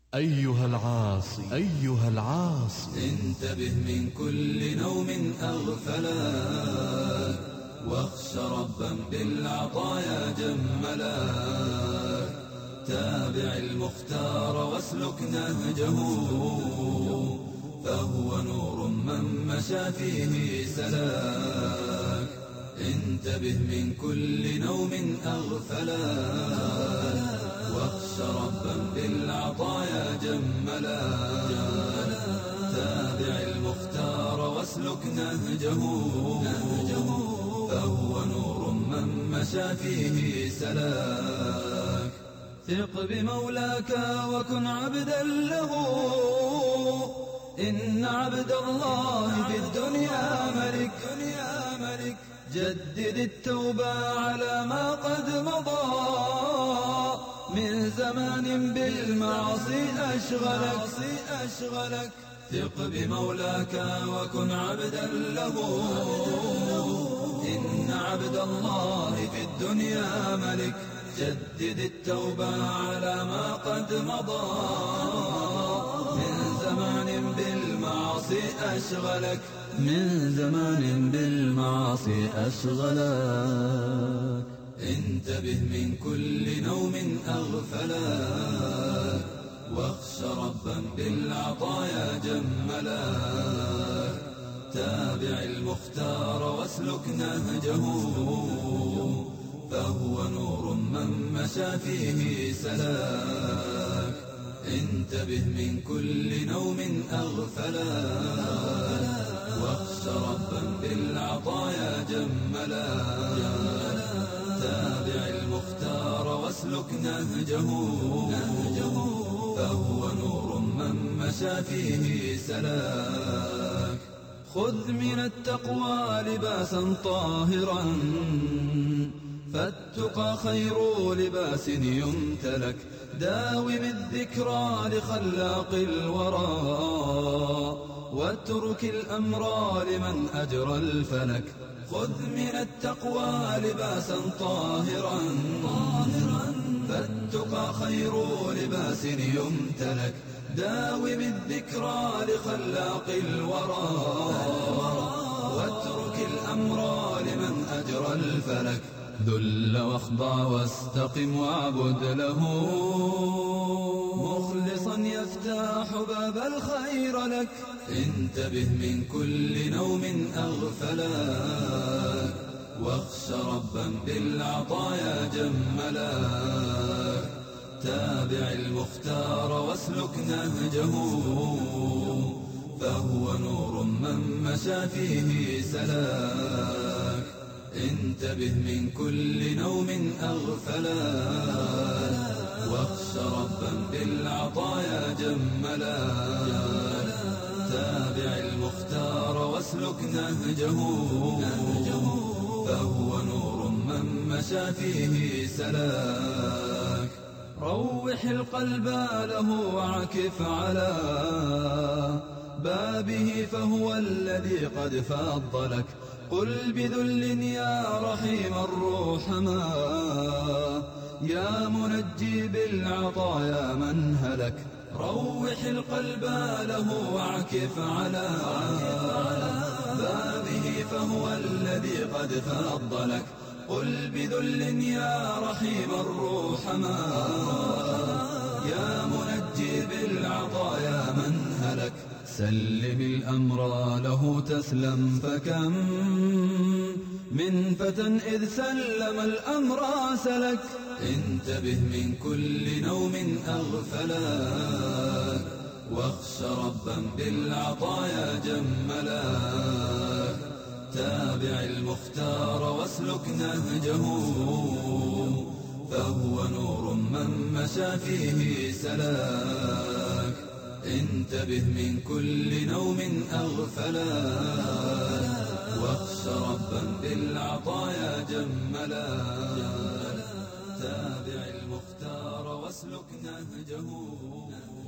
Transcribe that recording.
أيها العاصي أيها العاصي، انتبه من كل نوم أغفلاك، واخش ربا بالعطايا جملاك. تابع المختار واسلك نهجه، فهو نور من مشى فيه سلاك. انتبه من كل نوم أغفلاك، واخش ربا بالعطايا جملاك. تابع المختار واسلك نهجه، فهو نور من مشى فيه سلاك. ثق بمولاك وكن عبدا له، إن عبد الله في الدنيا ملك. جدد التوبة على ما قد مضى، من زمان بالمعاصي أشغلك. ثق بمولاك وكن عبدا له، إن عبد الله في الدنيا ملك. جدد التوبة على ما قد مضى، من زمان بالمعاصي أشغلك. من زمان بالمعاصي أشغلك. انتبه من كل نوم أغفلاك، واخش ربا بالعطايا جملاك. تابع المختار واسلك نهجه، فهو نور من مشى فيه سلاك. انتبه من كل نوم أغفلاك، واخش ربا بالعطايا جملاك. تابع المختار واسلك نهجه، فهو نور من مشى فيه سلاك. خذ من التقوى لباسا طاهرا، فالتقى خير لباس يمتلك. داوم الذكرى لخلاق الورى، واترك الأمر لمن أجرى الفلك. خذ من التقوى لباسا طاهرا، فالتقى خير لباس يمتلك. داوم الذكرى لخلاق الورى، واترك الأمر لمن أجرى الفلك. ذل واخضع واستقم واعبد له، مخلصا يفتح باب الخير لك. انتبه من كل نوم أغفلاك، واخش ربا بالعطايا جملاك. تابع المختار واسلك نهجه، فهو نور من مشى فيه سلاك. انتبه من كل نوم أغفلاك، واخش ربا بالعطايا جملاك. تابع المختار واسلك نهجه، فهو نور من مشى فيه سلاك. روح القلب له واعكف على بابه، فهو الذي قد فضلك. قل بذل يا رحيم الرحمة، يا منجي بالعطايا من هلك. روح القلب له واعكف على بابه، فهو الذي قد فضلك. قل بذل يا رحيم الرحمة، يا منجي بالعطايا من هلك. سلم الأمر له تسلم، فكم من فتى إذ سلم الأمر سلك. انتبه من كل نوم أغفلاك، واخش ربا بالعطايا جملاك. تابع المختار واسلك نهجه، فهو نور من مشى فيه سلاك. انتبه من كل نوم أغفلاك، واخش ربا بالعطايا جملاك. تابع المختار واسلك نهجه.